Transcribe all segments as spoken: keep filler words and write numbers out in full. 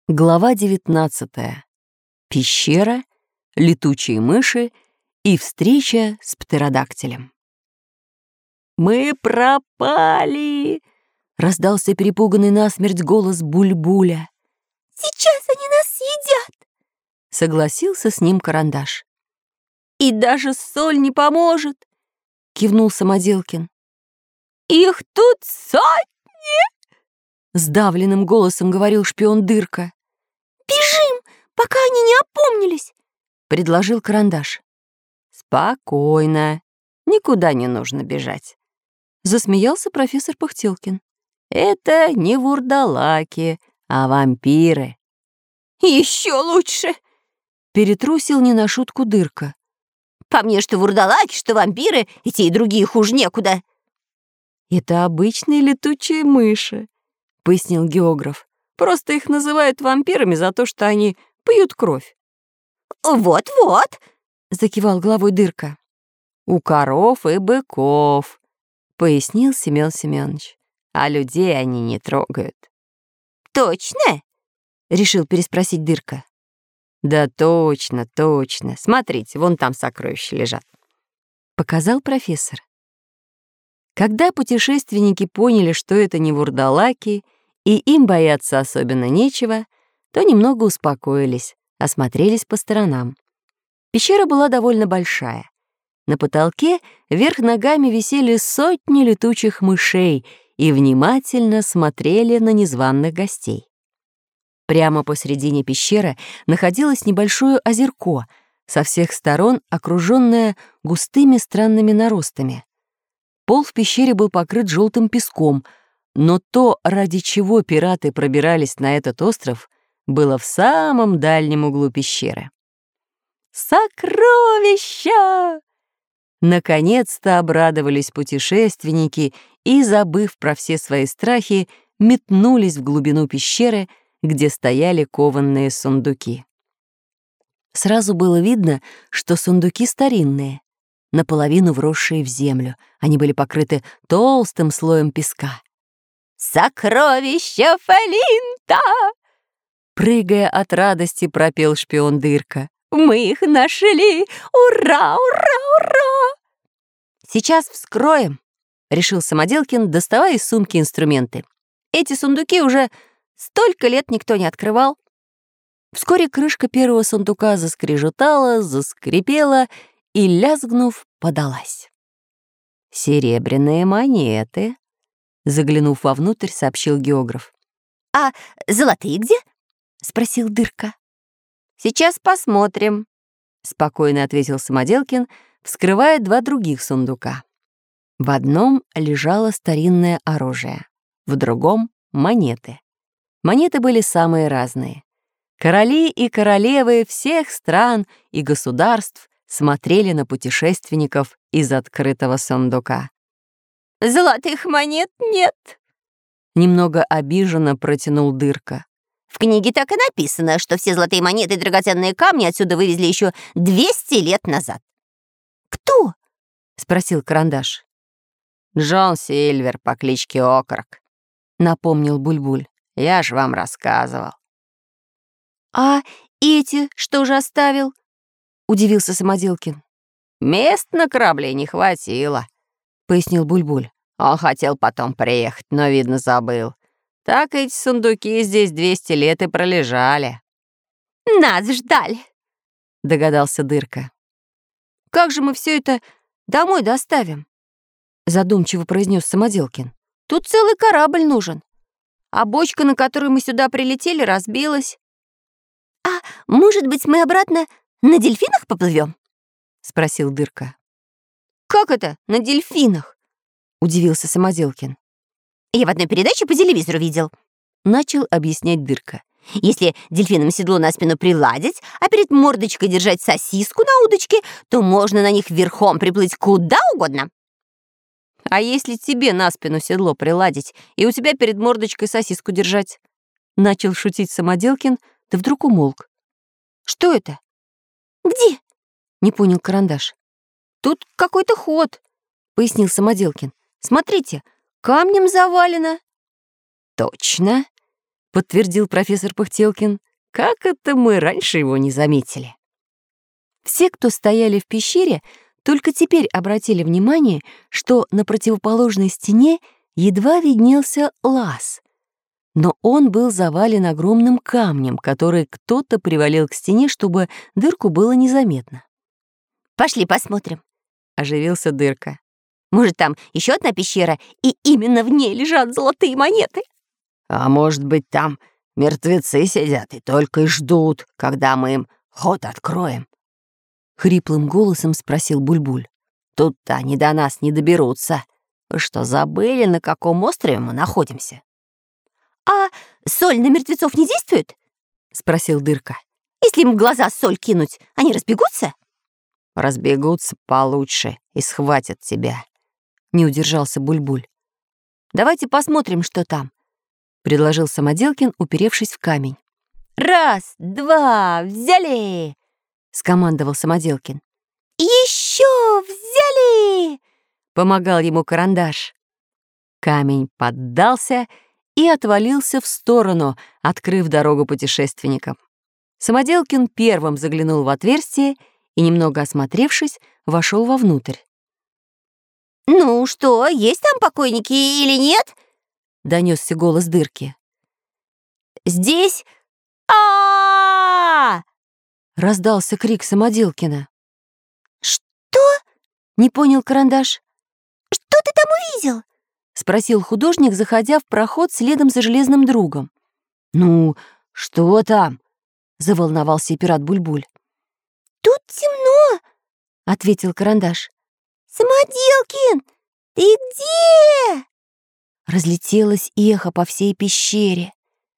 Глава девятнадцатая. Пещера, летучие мыши и встреча с птеродактилем. «Мы пропали!» — раздался перепуганный насмерть голос Буль-Буля. «Сейчас они нас съедят!» — согласился с ним Карандаш. «И даже соль не поможет!» — кивнул Самоделкин. «Их тут сотни!» — сдавленным голосом говорил шпион Дырка. «Бежим, пока они не опомнились!» — предложил Карандаш. «Спокойно, никуда не нужно бежать», — засмеялся профессор Пыхтелкин. «Это не вурдалаки, а вампиры». «Еще лучше!» — перетрусил не на шутку Дырка. «По мне, что вурдалаки, что вампиры, и те, и другие хуже некуда». «Это обычные летучие мыши», — пояснил географ. «Просто их называют вампирами за то, что они пьют кровь». «Вот-вот», — закивал головой Дырка. «У коров и быков», — пояснил Семён Семёныч. «А людей они не трогают». «Точно?» — решил переспросить Дырка. «Да точно, точно. Смотрите, вон там сокровища лежат», — показал профессор. Когда путешественники поняли, что это не вурдалаки, и им бояться особенно нечего, то немного успокоились, осмотрелись по сторонам. Пещера была довольно большая. На потолке вверх ногами висели сотни летучих мышей и внимательно смотрели на незваных гостей. Прямо посредине пещеры находилось небольшое озерко, со всех сторон окруженное густыми странными наростами. Пол в пещере был покрыт желтым песком, но то, ради чего пираты пробирались на этот остров, было в самом дальнем углу пещеры. «Сокровища!» Наконец-то обрадовались путешественники и, забыв про все свои страхи, метнулись в глубину пещеры, где стояли кованные сундуки. Сразу было видно, что сундуки старинные, наполовину вросшие в землю. Они были покрыты толстым слоем песка. «Сокровища Флинта!» Прыгая от радости, пропел шпион Дырка. «Мы их нашли! Ура, ура, ура!» «Сейчас вскроем», — решил Самоделкин, доставая из сумки инструменты. «Эти сундуки уже столько лет никто не открывал». Вскоре крышка первого сундука заскрежетала, заскрипела и, лязгнув, подалась. «Серебряные монеты», — заглянув вовнутрь, сообщил географ. «А золотые где?» — спросил Дырка. «Сейчас посмотрим», — спокойно ответил Самоделкин, вскрывая два других сундука. В одном лежало старинное оружие, в другом — монеты. Монеты были самые разные. Короли и королевы всех стран и государств смотрели на путешественников из открытого сундука. «Золотых монет нет», — немного обиженно протянул Дырка. «В книге так и написано, что все золотые монеты и драгоценные камни отсюда вывезли еще двести лет назад». «Кто?» — спросил Карандаш. «Джон Сильвер по кличке Окорок», — напомнил Буль-Буль. «Я ж вам рассказывал». «А эти что же оставил?» — удивился Самоделкин. «Мест на корабле не хватило», — пояснил Буль-Буль. «Он хотел потом приехать, но, видно, забыл. Так эти сундуки здесь двести лет и пролежали». «Нас ждали», — догадался Дырка. «Как же мы все это домой доставим?» — задумчиво произнес Самоделкин. «Тут целый корабль нужен, а бочка, на которой мы сюда прилетели, разбилась». «А может быть, мы обратно на дельфинах поплывем?» — спросил Дырка. «Как это на дельфинах?» — удивился Самоделкин. «Я в одной передаче по телевизору видел», — начал объяснять Дырка. «Если дельфинам седло на спину приладить, а перед мордочкой держать сосиску на удочке, то можно на них верхом приплыть куда угодно». «А если тебе на спину седло приладить и у тебя перед мордочкой сосиску держать?» — начал шутить Самоделкин, да вдруг умолк. «Что это?» «Где?» — не понял Карандаш. «Тут какой-то ход», — пояснил Самоделкин. «Смотрите, камнем завалено». «Точно», — подтвердил профессор Пыхтелкин. «Как это мы раньше его не заметили?» Все, кто стояли в пещере, только теперь обратили внимание, что на противоположной стене едва виднелся лаз. Но он был завален огромным камнем, который кто-то привалил к стене, чтобы дырку было незаметно. «Пошли посмотрим», — оживился Дырка. «Может, там еще одна пещера, и именно в ней лежат золотые монеты?» «А может быть, там мертвецы сидят и только и ждут, когда мы им ход откроем?» — хриплым голосом спросил Бульбуль. «Тут-то они до нас не доберутся. Вы что, забыли, на каком острове мы находимся?» «А соль на мертвецов не действует?» — спросил Дырка. «Если им в глаза соль кинуть, они разбегутся?» «Разбегутся получше и схватят тебя», — не удержался Бульбуль. «Давайте посмотрим, что там», — предложил Самоделкин, уперевшись в камень. «Раз, два, взяли!» — скомандовал Самоделкин. «Еще взяли!» — помогал ему Карандаш. Камень поддался и отвалился в сторону, открыв дорогу путешественникам. Самоделкин первым заглянул в отверстие и, немного осмотревшись, вошел вовнутрь. «Ну что, есть там покойники или нет?» — донесся голос Дырки. «Здесь... а, -а, -а, -а Раздался крик Самоделкина. «Что?» — не понял Карандаш. «Что ты там увидел?» — спросил художник, заходя в проход следом за железным другом. «Ну, что там?» — заволновался и пират Бульбуль. «Тут темно», — ответил Карандаш. «Самоделкин, ты где?» Разлетелось эхо по всей пещере.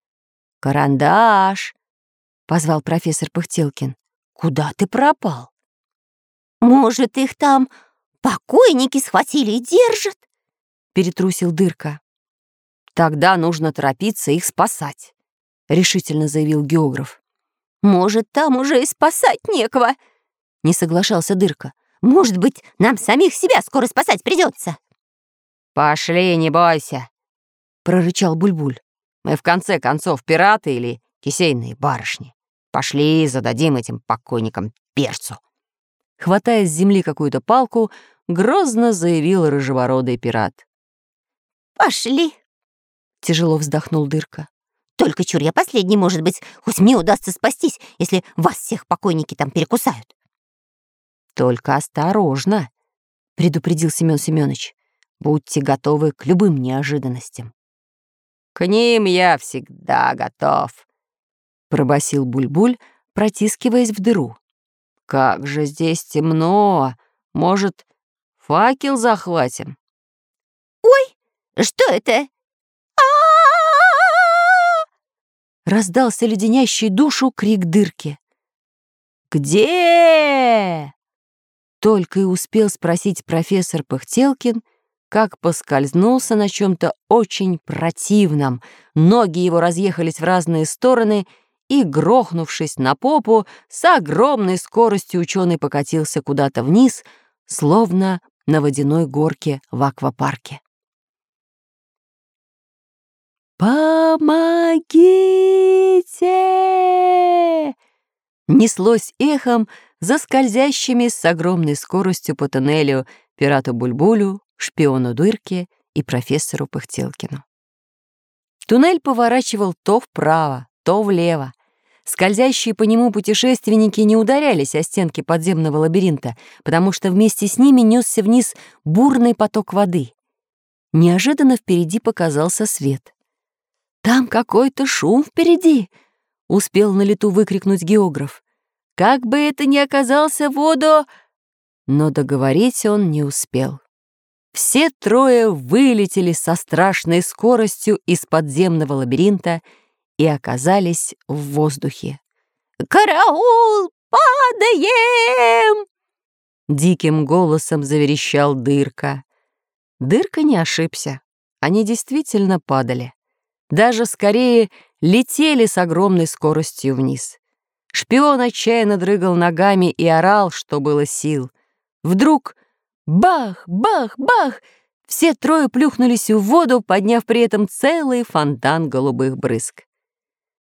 «Карандаш!» — позвал профессор Пыхтелкин. «Куда ты пропал?» «Может, их там покойники схватили и держат?» — перетрусил Дырка. «Тогда нужно торопиться их спасать», — решительно заявил географ. «Может, там уже и спасать некого?» — не соглашался Дырка. «Может быть, нам самих себя скоро спасать придется?» «Пошли, не бойся», — прорычал Бульбуль. «Мы в конце концов пираты или кисейные барышни. Пошли, зададим этим покойникам перцу». Хватая с земли какую-то палку, грозно заявил рыжебородый пират. «Пошли», — тяжело вздохнул Дырка. «Только чур я последний, может быть, хоть мне удастся спастись, если вас всех покойники там перекусают». «Только осторожно», — предупредил Семён Семёныч. «Будьте готовы к любым неожиданностям». «К ним я всегда готов», — пробасил Бульбуль, протискиваясь в дыру. «Как же здесь темно! Может, факел захватим?» «Ой, что это?» Раздался леденящий душу крик Дырки. «Где?» Только и успел спросить профессор Пыхтелкин, как поскользнулся на чем-то очень противном. Ноги его разъехались в разные стороны, и, грохнувшись на попу, с огромной скоростью ученый покатился куда-то вниз, словно на водяной горке в аквапарке. «Помогите!» Неслось эхом за скользящими с огромной скоростью по туннелю пирату Бульбулю, шпиону Дырке и профессору Пыхтелкину. Туннель поворачивал то вправо, то влево. Скользящие по нему путешественники не ударялись о стенки подземного лабиринта, потому что вместе с ними несся вниз бурный поток воды. Неожиданно впереди показался свет. «Там какой-то шум впереди!» — успел на лету выкрикнуть географ. «Как бы это ни оказался водо...» Но договорить он не успел. Все трое вылетели со страшной скоростью из подземного лабиринта и оказались в воздухе. «Караул! Падаем!» Диким голосом заверещал Дырка. Дырка не ошибся. Они действительно падали. Даже скорее летели с огромной скоростью вниз. Шпион отчаянно дрыгал ногами и орал, что было сил. Вдруг бах, бах, бах! Все трое плюхнулись в воду, подняв при этом целый фонтан голубых брызг.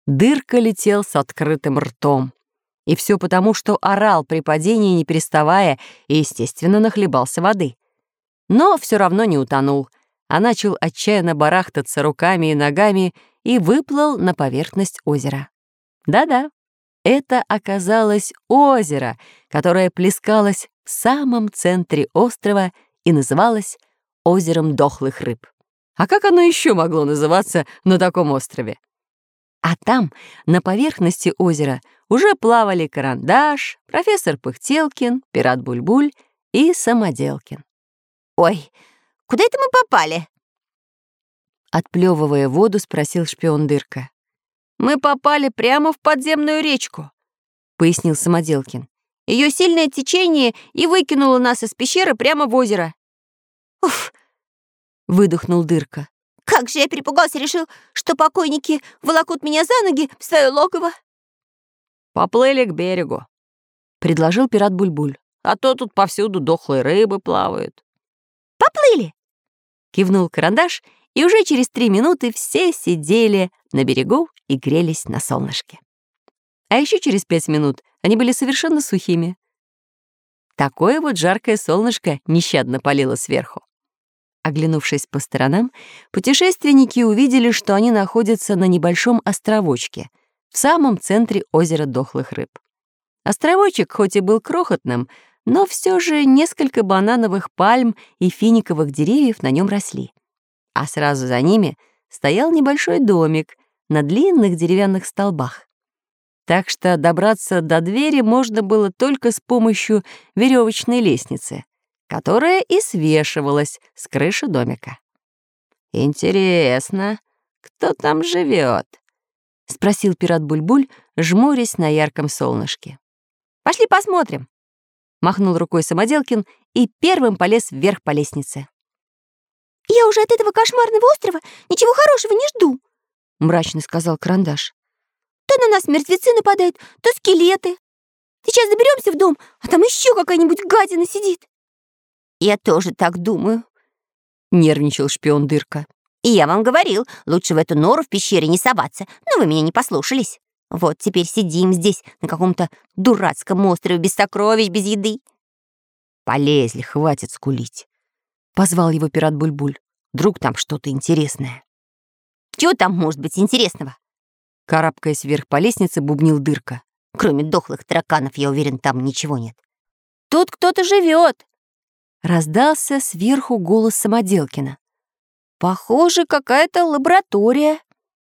Дырка летел с открытым ртом. И все потому, что орал при падении, не переставая, и, естественно, нахлебался воды. Но все равно не утонул, а начал отчаянно барахтаться руками и ногами и выплыл на поверхность озера. Да-да, это оказалось озеро, которое плескалось в самом центре острова и называлось озером дохлых рыб. А как оно еще могло называться на таком острове? А там, на поверхности озера, уже плавали Карандаш, профессор Пыхтелкин, пират Бульбуль и Самоделкин. Ой, куда это мы попали? Отплевывая воду, спросил шпион Дырка. «Мы попали прямо в подземную речку», — пояснил Самоделкин. «Ее сильное течение и выкинуло нас из пещеры прямо в озеро». Уф, выдохнул Дырка. как же я перепугался, решил, что покойники волокут меня за ноги в свое логово. «Поплыли к берегу», — предложил пират Бульбуль. «а то тут повсюду дохлые рыбы плавают». Поплыли! Кивнул Карандаш, и уже через три минуты все сидели на берегу и грелись на солнышке. А еще через пять минут они были совершенно сухими. Такое вот жаркое солнышко нещадно палило сверху. Оглянувшись по сторонам, путешественники увидели, что они находятся на небольшом островочке в самом центре озера дохлых рыб. Островочек хоть и был крохотным, но все же несколько банановых пальм и финиковых деревьев на нем росли. А сразу за ними стоял небольшой домик на длинных деревянных столбах. Так что добраться до двери можно было только с помощью веревочной лестницы, которая и свешивалась с крыши домика. «Интересно, кто там живет?» — спросил пират Бульбуль, жмурясь на ярком солнышке. «Пошли посмотрим», — махнул рукой Самоделкин и первым полез вверх по лестнице. «Я уже от этого кошмарного острова ничего хорошего не жду», — мрачно сказал Карандаш. «То на нас мертвецы нападают, то скелеты. Сейчас доберемся в дом, а там еще какая-нибудь гадина сидит». «Я тоже так думаю», — нервничал шпион Дырка. «И я вам говорил, лучше в эту нору в пещере не соваться, но вы меня не послушались. Вот теперь сидим здесь, на каком-то дурацком острове, без сокровищ, без еды». «Полезли, хватит скулить», — позвал его пират Бульбуль. «Вдруг там что-то интересное». «Чего там может быть интересного?» Карабкаясь вверх по лестнице, бубнил Дырка. «Кроме дохлых тараканов, я уверен, там ничего нет». «Тут кто-то живет!» Раздался сверху голос Самоделкина. «Похоже, какая-то лаборатория».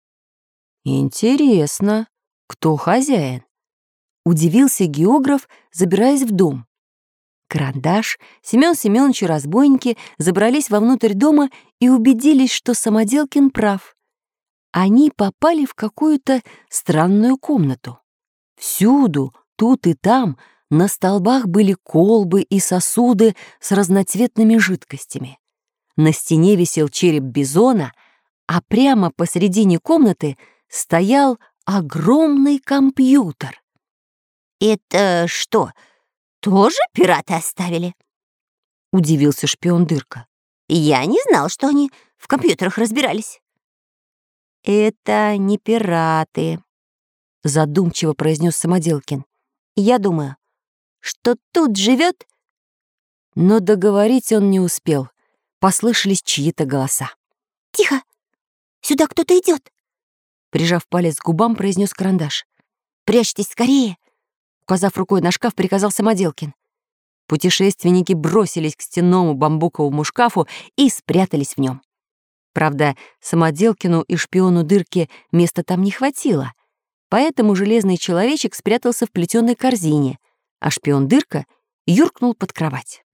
«Интересно, кто хозяин?» Удивился географ, забираясь в дом. Карандаш, Семён Семёныч и разбойники забрались вовнутрь дома и убедились, что Самоделкин прав. Они попали в какую-то странную комнату. Всюду, тут и там, на столбах были колбы и сосуды с разноцветными жидкостями. На стене висел череп бизона, а прямо посредине комнаты стоял огромный компьютер. «Это что, тоже пираты оставили?» — удивился шпион Дырка. «Я не знал, что они в компьютерах разбирались». «Это не пираты», — задумчиво произнес Самоделкин. «Я думаю, что тут живет...» Но договорить он не успел. Послышались чьи-то голоса. «Тихо! Сюда кто-то идет!» Прижав палец к губам, произнес Карандаш. «Прячьтесь скорее!» Указав рукой на шкаф, приказал Самоделкин. Путешественники бросились к стенному бамбуковому шкафу и спрятались в нем. Правда, Самоделкину и шпиону Дырке места там не хватило, поэтому железный человечек спрятался в плетеной корзине, а шпион Дырка юркнул под кровать.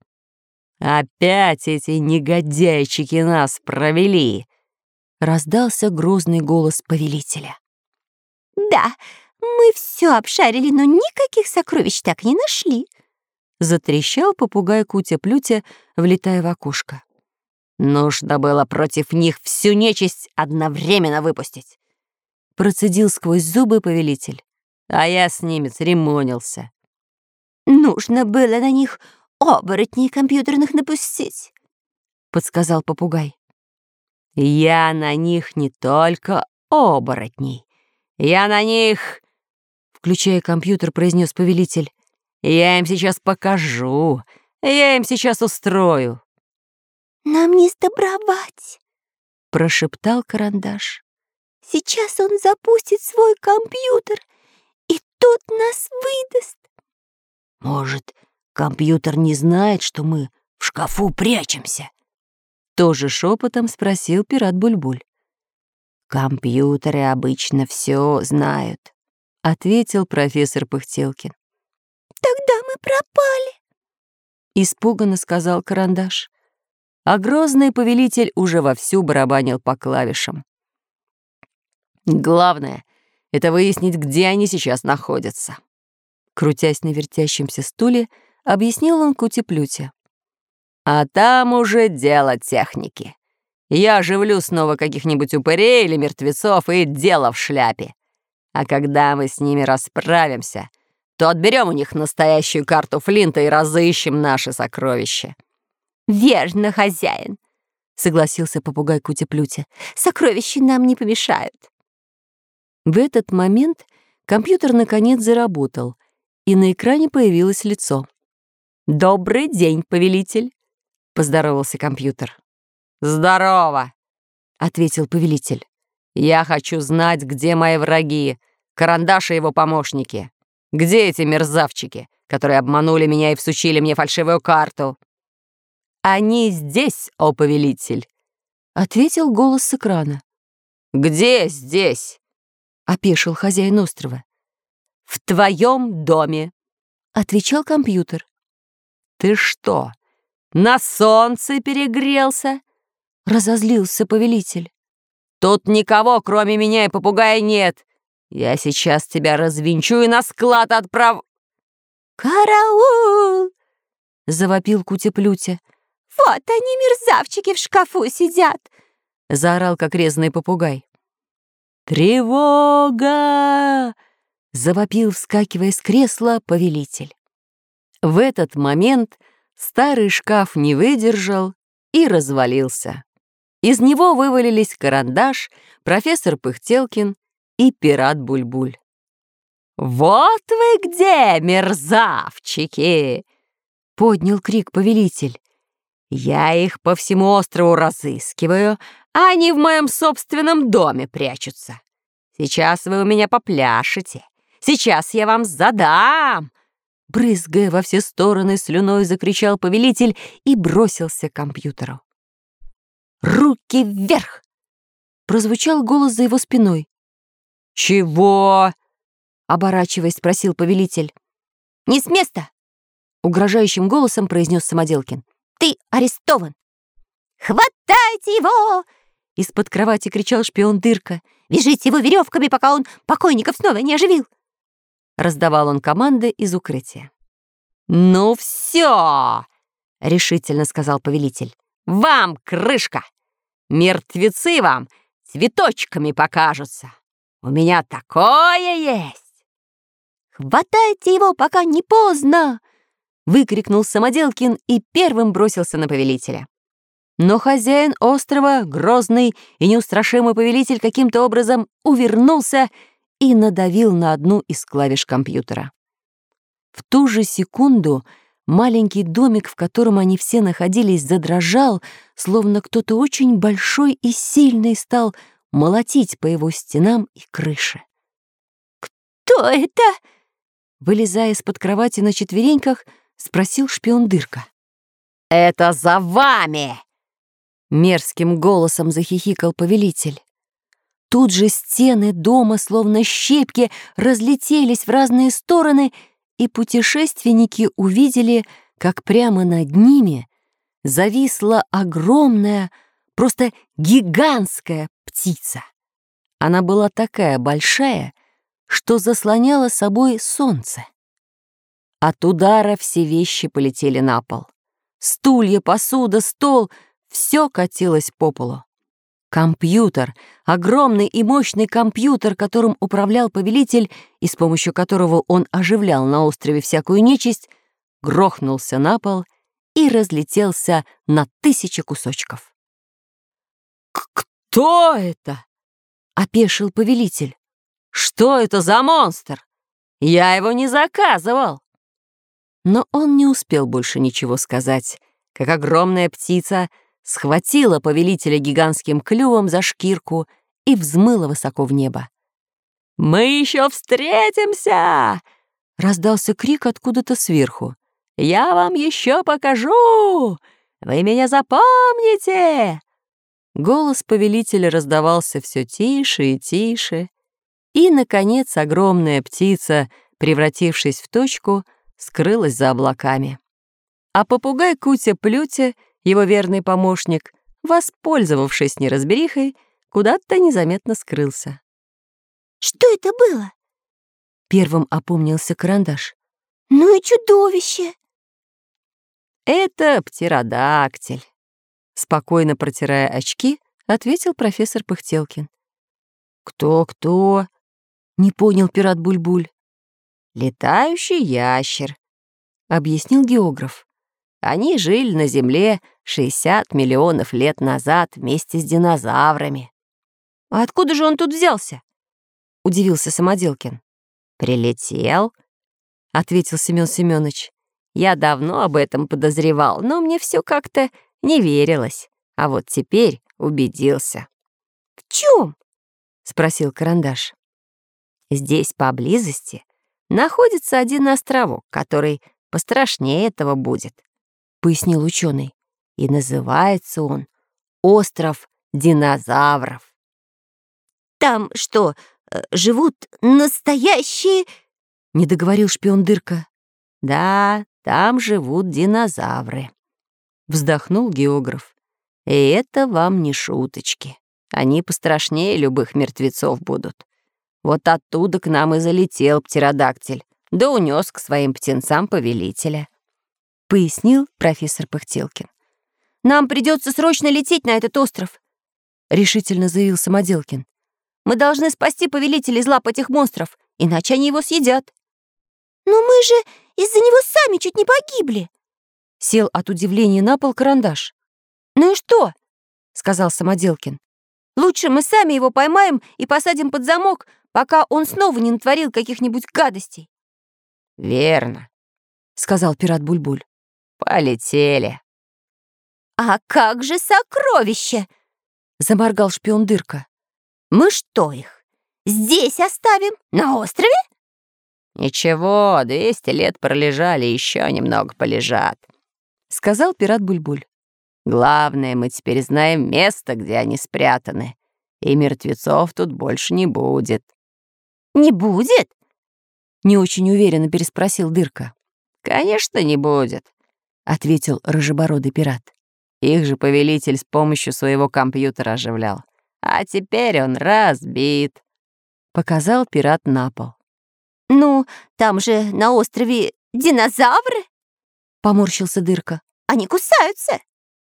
«Опять эти негодяйчики нас провели!» — раздался грозный голос повелителя. «Да, мы все обшарили, но никаких сокровищ так не нашли», — затрещал попугай Кутя-Плютя, влетая в окошко. «Нужно было против них всю нечисть одновременно выпустить», — процедил сквозь зубы повелитель. «А я с ними церемонился». «Нужно было на них оборотней компьютерных напустить», — подсказал попугай. «Я на них не только оборотней. Я на них...» Включая компьютер, произнес повелитель. «Я им сейчас покажу. Я им сейчас устрою». «Нам не сдобровать», — прошептал Карандаш. «Сейчас он запустит свой компьютер, и тот нас выдаст». «Может, компьютер не знает, что мы в шкафу прячемся?» Тоже шепотом спросил пират Бульбуль. «Компьютеры обычно все знают», — ответил профессор Пыхтелкин. «Тогда мы пропали», — испуганно сказал Карандаш. А грозный повелитель уже вовсю барабанил по клавишам. «Главное — это выяснить, где они сейчас находятся», — крутясь на вертящемся стуле, объяснил он Кути-Плюте. «А там уже дело техники. Я оживлю снова каких-нибудь упырей или мертвецов, и дело в шляпе. А когда мы с ними расправимся, то отберем у них настоящую карту Флинта и разыщем наши сокровища». «Верно, хозяин», — согласился попугай Кути-Плюте. «Сокровища нам не помешают». В этот момент компьютер наконец заработал, и на экране появилось лицо. «Добрый день, повелитель», — поздоровался компьютер. «Здорово», — ответил повелитель. «Я хочу знать, где мои враги, Карандаш и его помощники. Где эти мерзавчики, которые обманули меня и всучили мне фальшивую карту?» «Они здесь, о повелитель», — ответил голос с экрана. «Где здесь?» — опешил хозяин острова. «В твоем доме», — отвечал компьютер. «Ты что, на солнце перегрелся?» — разозлился повелитель. «Тут никого, кроме меня и попугая, нет. Я сейчас тебя развинчу и на склад отправ...» «Караул!» — завопил Кути-Плюте. «Вот они, мерзавчики, в шкафу сидят!» — заорал, как резаный попугай. «Тревога!» — завопил, вскакивая с кресла, повелитель. В этот момент старый шкаф не выдержал и развалился. Из него вывалились Карандаш, профессор Пыхтелкин и пират Бульбуль. «Вот вы где, мерзавчики!» — поднял крик повелитель. «Я их по всему острову разыскиваю, а они в моем собственном доме прячутся. Сейчас вы у меня попляшете. Сейчас я вам задам!» Брызгая во все стороны слюной, закричал повелитель и бросился к компьютеру. «Руки вверх!» — прозвучал голос за его спиной. «Чего?» — оборачиваясь, спросил повелитель. «Не с места!» — угрожающим голосом произнес Самоделкин. «Ты арестован!» «Хватайте его!» — из-под кровати кричал шпион Дырка. «Вяжите его веревками, пока он покойников снова не оживил!» Раздавал он команды из укрытия. «Ну все!» — решительно сказал повелитель. «Вам крышка! Мертвецы вам цветочками покажутся! У меня такое есть!» «Хватайте его, пока не поздно!» — выкрикнул Самоделкин и первым бросился на повелителя. Но хозяин острова, грозный и неустрашимый повелитель, каким-то образом увернулся и надавил на одну из клавиш компьютера. В ту же секунду маленький домик, в котором они все находились, задрожал, словно кто-то очень большой и сильный стал молотить по его стенам и крыше. «Кто это?» Вылезая из-под кровати на четвереньках, спросил шпион Дырка. «Это за вами!» Мерзким голосом захихикал повелитель. Тут же стены дома, словно щепки, разлетелись в разные стороны, и путешественники увидели, как прямо над ними зависла огромная, просто гигантская птица. Она была такая большая, что заслоняла собой солнце. От удара все вещи полетели на пол. Стулья, посуда, стол — все катилось по полу. Компьютер, огромный и мощный компьютер, которым управлял повелитель и с помощью которого он оживлял на острове всякую нечисть, грохнулся на пол и разлетелся на тысячи кусочков. «Кто это?» — опешил повелитель. Что это за монстр? Я его не заказывал!» Но он не успел больше ничего сказать, как огромная птица схватила повелителя гигантским клювом за шкирку и взмыла высоко в небо. «Мы еще встретимся!» — раздался крик откуда-то сверху. «Я вам еще покажу! Вы меня запомните!» Голос повелителя раздавался все тише и тише, и, наконец, огромная птица, превратившись в точку, скрылась за облаками. А попугай Кутя-Плютя, его верный помощник, воспользовавшись неразберихой, куда-то незаметно скрылся. Что это было? Первым опомнился Карандаш. Ну и чудовище! Это птеродактиль. Спокойно протирая очки, ответил профессор Пыхтелкин. «Кто-кто?» — не понял пират Бульбуль. «Летающий ящер», — объяснил географ. «Они жили на Земле шестьдесят миллионов лет назад вместе с динозаврами». «А откуда же он тут взялся?» — удивился Самоделкин. «Прилетел», — ответил Семён Семёныч. «Я давно об этом подозревал, но мне все как-то не верилось. А вот теперь убедился». В чем? Спросил Карандаш. «Здесь поблизости находится один островок, который пострашнее этого будет», — пояснил ученый. «И называется он Остров Динозавров». Там что, э, живут настоящие... Не договорил шпион Дырка. «Да, там живут динозавры», — вздохнул географ. «И это вам не шуточки. Они пострашнее любых мертвецов будут. Вот оттуда к нам и залетел птеродактиль, да унес к своим птенцам повелителя», — пояснил профессор Пыхтелкин. Нам придется срочно лететь на этот остров, — решительно заявил Самоделкин. Мы должны спасти повелителя из лап этих монстров, иначе они его съедят. Но мы же из-за него сами чуть не погибли. Сел от удивления на пол Карандаш. Ну и что? — сказал Самоделкин. Лучше мы сами его поймаем и посадим под замок, пока он снова не натворил каких-нибудь гадостей. «Верно», — сказал пират Бульбуль. «Полетели». А как же сокровища? Заморгал шпион Дырка. Мы что их, здесь оставим, на острове? «Ничего, двести лет пролежали, еще немного полежат», — сказал пират Бульбуль. «Главное, мы теперь знаем место, где они спрятаны, и мертвецов тут больше не будет». Не будет? Не очень уверенно переспросил Дырка. «Конечно, не будет», — ответил рыжебородый пират. «Их же повелитель с помощью своего компьютера оживлял. А теперь он разбит», — показал пират на пол. Ну, там же на острове динозавры, — поморщился Дырка. Они кусаются.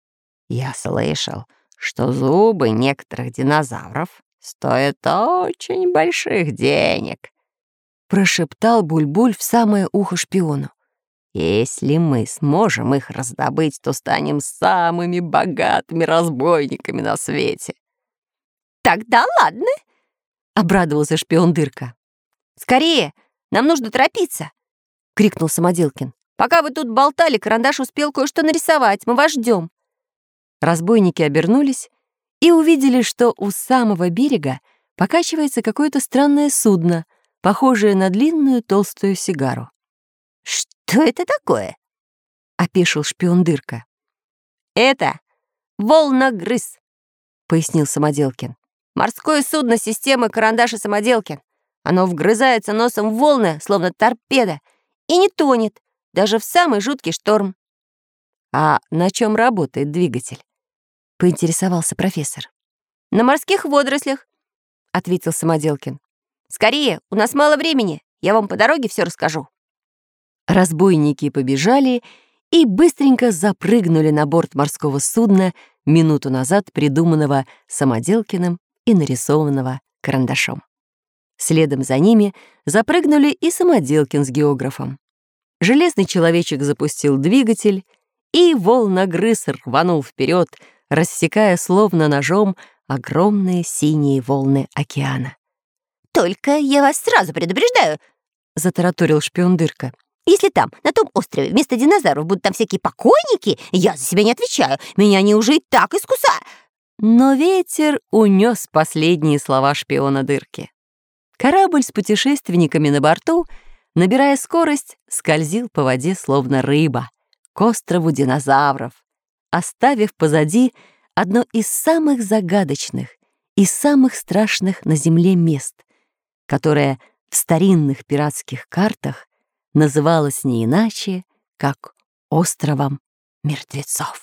«Я слышал, что зубы некоторых динозавров стоят очень больших денег», — прошептал Бульбуль в самое ухо шпиону. «Если мы сможем их раздобыть, то станем самыми богатыми разбойниками на свете». Тогда ладно, — обрадовался шпион Дырка. «Скорее, нам нужно торопиться», — крикнул Самоделкин. «Пока вы тут болтали, Карандаш успел кое-что нарисовать. Мы вас ждем». Разбойники обернулись и увидели, что у самого берега покачивается какое-то странное судно, похожее на длинную толстую сигару. «Что это такое?» — опешил шпион Дырка. «Это волногрыз», — пояснил Самоделкин. «Морское судно системы Карандаш и Самоделкин. Оно вгрызается носом в волны, словно торпеда, и не тонет, даже в самый жуткий шторм». «А на чем работает двигатель?» — поинтересовался профессор. «На морских водорослях», — ответил Самоделкин. «Скорее, у нас мало времени, я вам по дороге все расскажу». Разбойники побежали и быстренько запрыгнули на борт морского судна, минуту назад придуманного Самоделкиным и нарисованного Карандашом. Следом за ними запрыгнули и Самоделкин с географом. Железный человечек запустил двигатель, и волногрыз рванул вперед, рассекая словно ножом огромные синие волны океана. «Только я вас сразу предупреждаю», — затараторил шпион Дырка. «Если там, на том острове, вместо динозавров будут там всякие покойники, я за себя не отвечаю. Меня они уже и так искусают». Но ветер унес последние слова шпиона Дырки. Корабль с путешественниками на борту, набирая скорость, скользил по воде, словно рыба, к острову динозавров, оставив позади одно из самых загадочных и самых страшных на Земле мест, которое в старинных пиратских картах называлось не иначе, как островом мертвецов.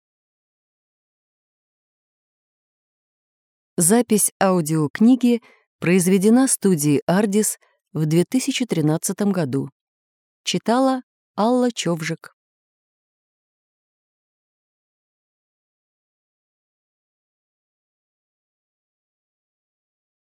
Запись аудиокниги произведена студией «Ардис» в две тысячи тринадцатом году. Читала Алла Човжик.